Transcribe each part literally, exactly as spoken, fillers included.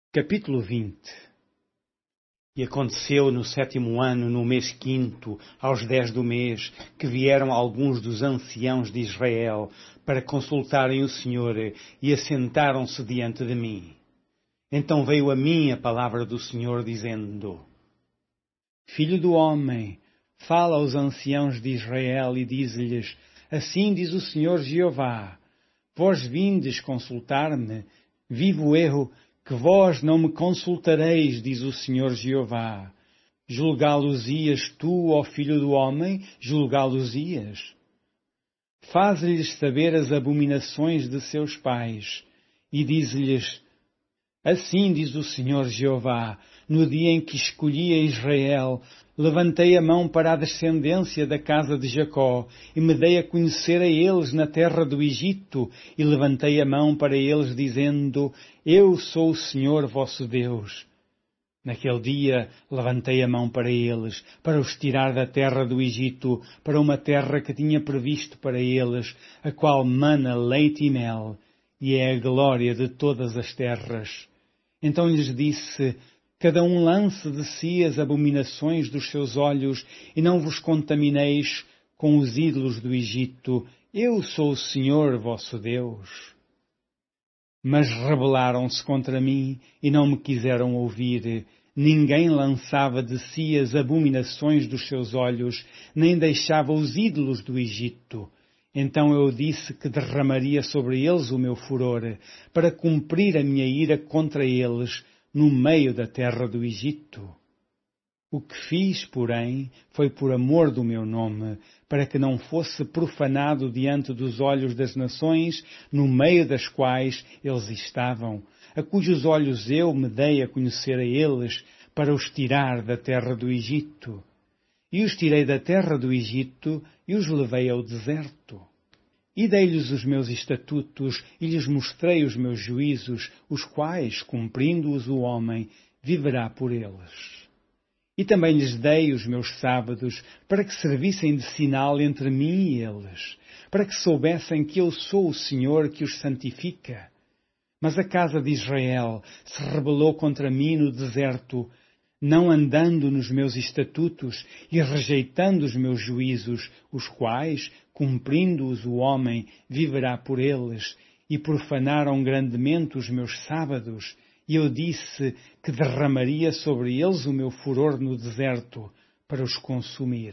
Capítulo vinte. E aconteceu no sétimo ano, no mês quinto, aos dez do mês, que vieram alguns dos anciãos de Israel para consultarem o Senhor e assentaram-se diante de mim. Então veio a mim a palavra do Senhor, dizendo: Filho do homem, fala aos anciãos de Israel e diz-lhes: Assim diz o Senhor Jeová, vós vindes consultar-me, vivo eu, que vós não me consultareis, diz o Senhor Jeová. Julgá-los-ias tu, ó filho do homem, julgá-los-ias? Faz-lhes saber as abominações de seus pais, e diz-lhes: Assim diz o Senhor Jeová, no dia em que escolhi a Israel, levantei a mão para a descendência da casa de Jacó, e me dei a conhecer a eles na terra do Egito, e levantei a mão para eles, dizendo: Eu sou o Senhor vosso Deus. Naquele dia levantei a mão para eles, para os tirar da terra do Egito, para uma terra que tinha previsto para eles, a qual mana leite e mel, e é a glória de todas as terras. Então lhes disse: Cada um lance de si as abominações dos seus olhos, e não vos contamineis com os ídolos do Egito. Eu sou o Senhor vosso Deus. Mas rebelaram-se contra mim, e não me quiseram ouvir. Ninguém lançava de si as abominações dos seus olhos, nem deixava os ídolos do Egito. Então eu disse que derramaria sobre eles o meu furor, para cumprir a minha ira contra eles, no meio da terra do Egito. O que fiz, porém, foi por amor do meu nome, para que não fosse profanado diante dos olhos das nações, no meio das quais eles estavam, a cujos olhos eu me dei a conhecer a eles, para os tirar da terra do Egito. E os tirei da terra do Egito e os levei ao deserto. E dei-lhes os meus estatutos e lhes mostrei os meus juízos, os quais, cumprindo-os o homem, viverá por eles. E também lhes dei os meus sábados, para que servissem de sinal entre mim e eles, para que soubessem que eu sou o Senhor que os santifica. Mas a casa de Israel se rebelou contra mim no deserto, não andando nos meus estatutos e rejeitando os meus juízos, os quais, cumprindo-os o homem, viverá por eles, e profanaram grandemente os meus sábados, e eu disse que derramaria sobre eles o meu furor no deserto, para os consumir.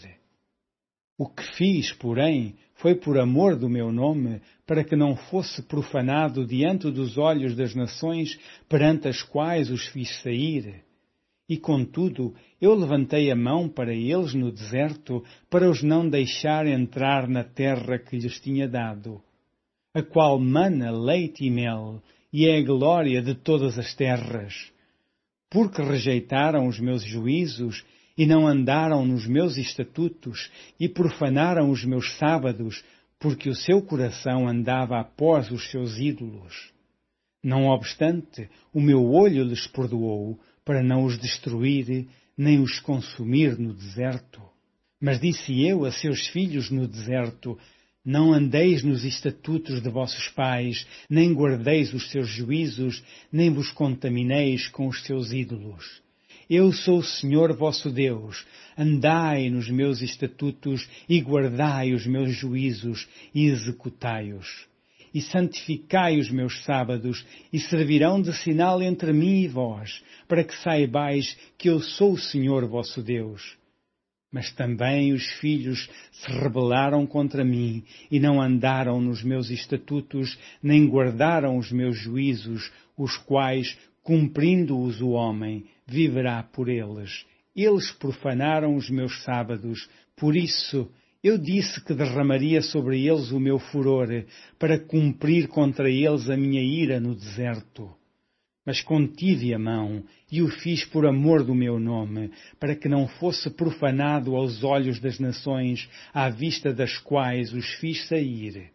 O que fiz, porém, foi por amor do meu nome, para que não fosse profanado diante dos olhos das nações perante as quais os fiz sair. E, contudo, eu levantei a mão para eles no deserto, para os não deixar entrar na terra que lhes tinha dado, a qual mana leite e mel, e é a glória de todas as terras. Porque rejeitaram os meus juízos, e não andaram nos meus estatutos, e profanaram os meus sábados, porque o seu coração andava após os seus ídolos. Não obstante, o meu olho lhes perdoou, para não os destruir, nem os consumir no deserto. Mas disse eu a seus filhos no deserto: Não andeis nos estatutos de vossos pais, nem guardeis os seus juízos, nem vos contamineis com os seus ídolos. Eu sou o Senhor vosso Deus. Andai nos meus estatutos e guardai os meus juízos e executai-os. E santificai os meus sábados, e servirão de sinal entre mim e vós, para que saibais que eu sou o Senhor vosso Deus. Mas também os filhos se rebelaram contra mim, e não andaram nos meus estatutos, nem guardaram os meus juízos, os quais, cumprindo-os o homem, viverá por eles. Eles profanaram os meus sábados, por isso eu disse que derramaria sobre eles o meu furor, para cumprir contra eles a minha ira no deserto. Mas contive a mão, e o fiz por amor do meu nome, para que não fosse profanado aos olhos das nações, à vista das quais os fiz sair.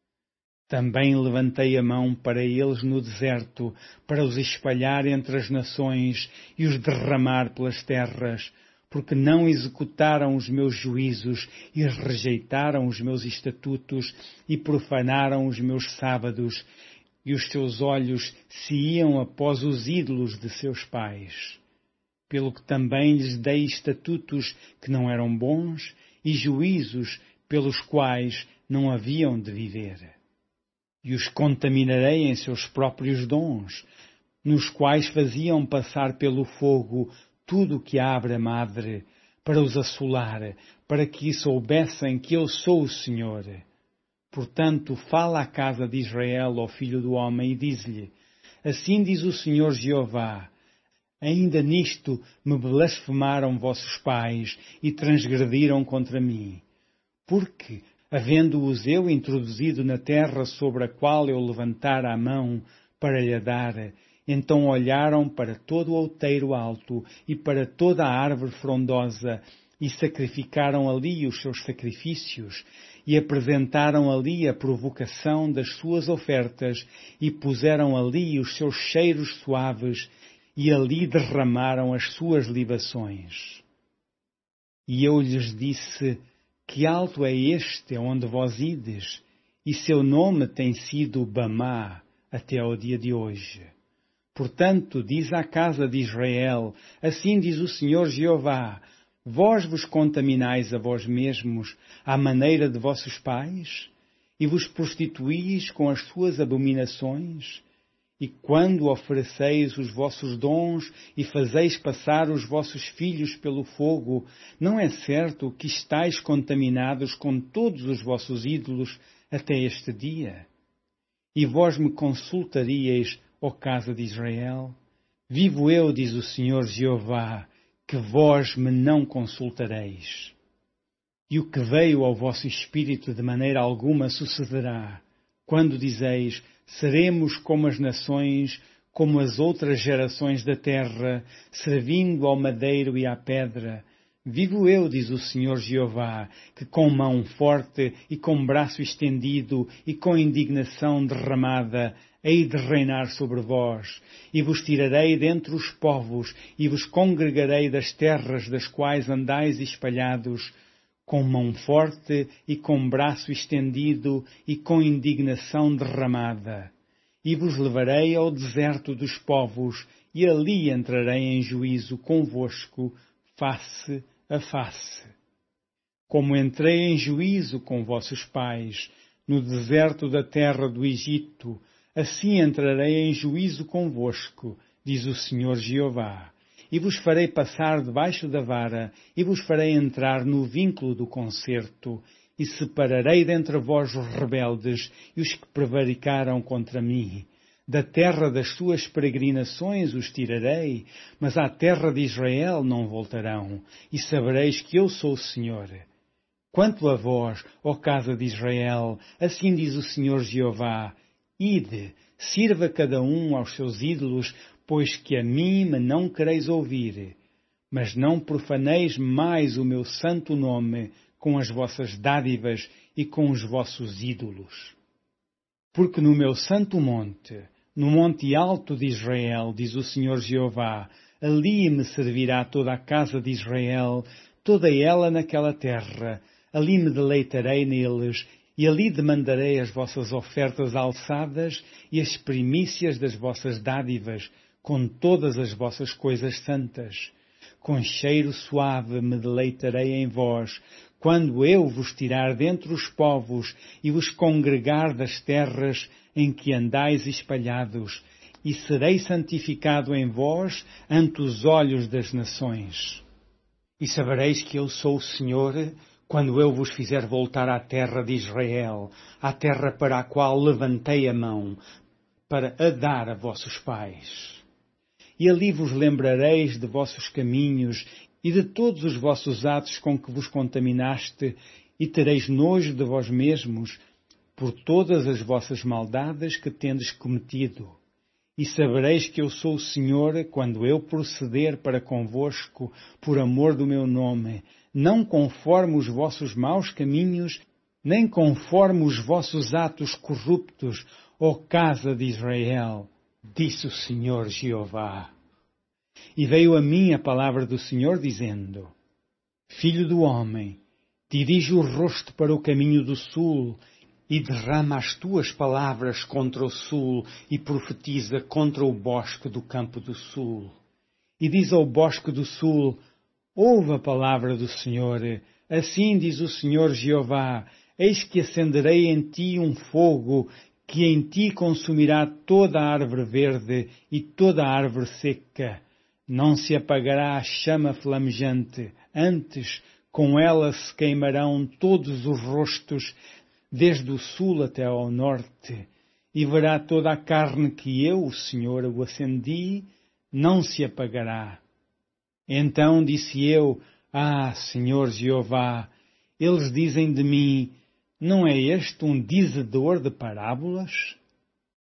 Também levantei a mão para eles no deserto, para os espalhar entre as nações e os derramar pelas terras, porque não executaram os meus juízos e rejeitaram os meus estatutos e profanaram os meus sábados, e os seus olhos se iam após os ídolos de seus pais. Pelo que também lhes dei estatutos que não eram bons e juízos pelos quais não haviam de viver. E os contaminarei em seus próprios dons, nos quais faziam passar pelo fogo tudo o que abre a madre, para os assolar, para que soubessem que eu sou o Senhor. Portanto, fala à casa de Israel, ó filho do homem, e diz-lhe, assim diz o Senhor Jeová, ainda nisto me blasfemaram vossos pais e transgrediram contra mim. Porque, havendo-os eu introduzido na terra sobre a qual eu levantara a mão para lhe dar, então olharam para todo o outeiro alto e para toda a árvore frondosa e sacrificaram ali os seus sacrifícios e apresentaram ali a provocação das suas ofertas e puseram ali os seus cheiros suaves e ali derramaram as suas libações. E eu lhes disse, que alto é este onde vós ides, e seu nome tem sido Bamá até ao dia de hoje. Portanto, diz à casa de Israel, assim diz o Senhor Jeová, vós vos contaminais a vós mesmos à maneira de vossos pais, e vos prostituís com as suas abominações, e quando ofereceis os vossos dons e fazeis passar os vossos filhos pelo fogo, não é certo que estáis contaminados com todos os vossos ídolos até este dia? E vós me consultaríeis, ó casa de Israel? Vivo eu, diz o Senhor Jeová, que vós me não consultareis. E o que veio ao vosso espírito de maneira alguma sucederá, quando dizeis, seremos como as nações, como as outras gerações da terra, servindo ao madeiro e à pedra. Vivo eu, diz o Senhor Jeová, que com mão forte e com braço estendido e com indignação derramada, hei de reinar sobre vós, e vos tirarei dentre os povos, e vos congregarei das terras das quais andais espalhados, com mão forte e com braço estendido e com indignação derramada. E vos levarei ao deserto dos povos, e ali entrarei em juízo convosco, face a face. Como entrei em juízo com vossos pais, no deserto da terra do Egito, assim entrarei em juízo convosco, diz o Senhor Jeová, e vos farei passar debaixo da vara, e vos farei entrar no vínculo do concerto, e separarei dentre vós os rebeldes e os que prevaricaram contra mim. Da terra das suas peregrinações os tirarei, mas à terra de Israel não voltarão, e sabereis que eu sou o Senhor. Quanto a vós, ó casa de Israel, assim diz o Senhor Jeová, ide, sirva cada um aos seus ídolos, pois que a mim me não quereis ouvir. Mas não profaneis mais o meu santo nome com as vossas dádivas e com os vossos ídolos. Porque no meu santo monte, no monte alto de Israel, diz o Senhor Jeová, ali me servirá toda a casa de Israel, toda ela naquela terra, ali me deleitarei neles, e ali demandarei as vossas ofertas alçadas e as primícias das vossas dádivas, com todas as vossas coisas santas. Com cheiro suave me deleitarei em vós, quando eu vos tirar dentre os povos e vos congregar das terras em que andais espalhados, e serei santificado em vós ante os olhos das nações. E sabereis que eu sou o Senhor, quando eu vos fizer voltar à terra de Israel, à terra para a qual levantei a mão, para a dar a vossos pais. E ali vos lembrareis de vossos caminhos e de todos os vossos atos com que vos contaminaste, e tereis nojo de vós mesmos por todas as vossas maldades que tendes cometido. E sabereis que eu sou o Senhor quando eu proceder para convosco por amor do meu nome, não conforme os vossos maus caminhos, nem conforme os vossos atos corruptos, ó casa de Israel, disse o Senhor Jeová. E veio a mim a palavra do Senhor, dizendo, Filho do homem, dirige o rosto para o caminho do sul, e derrama as tuas palavras contra o sul e profetiza contra o bosque do campo do sul. E diz ao bosque do sul, ouve a palavra do Senhor, assim diz o Senhor Jeová, eis que acenderei em ti um fogo, que em ti consumirá toda a árvore verde e toda a árvore seca. Não se apagará a chama flamejante, antes com ela se queimarão todos os rostos, desde o sul até ao norte, e verá toda a carne que eu, o Senhor, o acendi, não se apagará. Então disse eu, ah, Senhor Jeová, eles dizem de mim, não é este um dizedor de parábolas?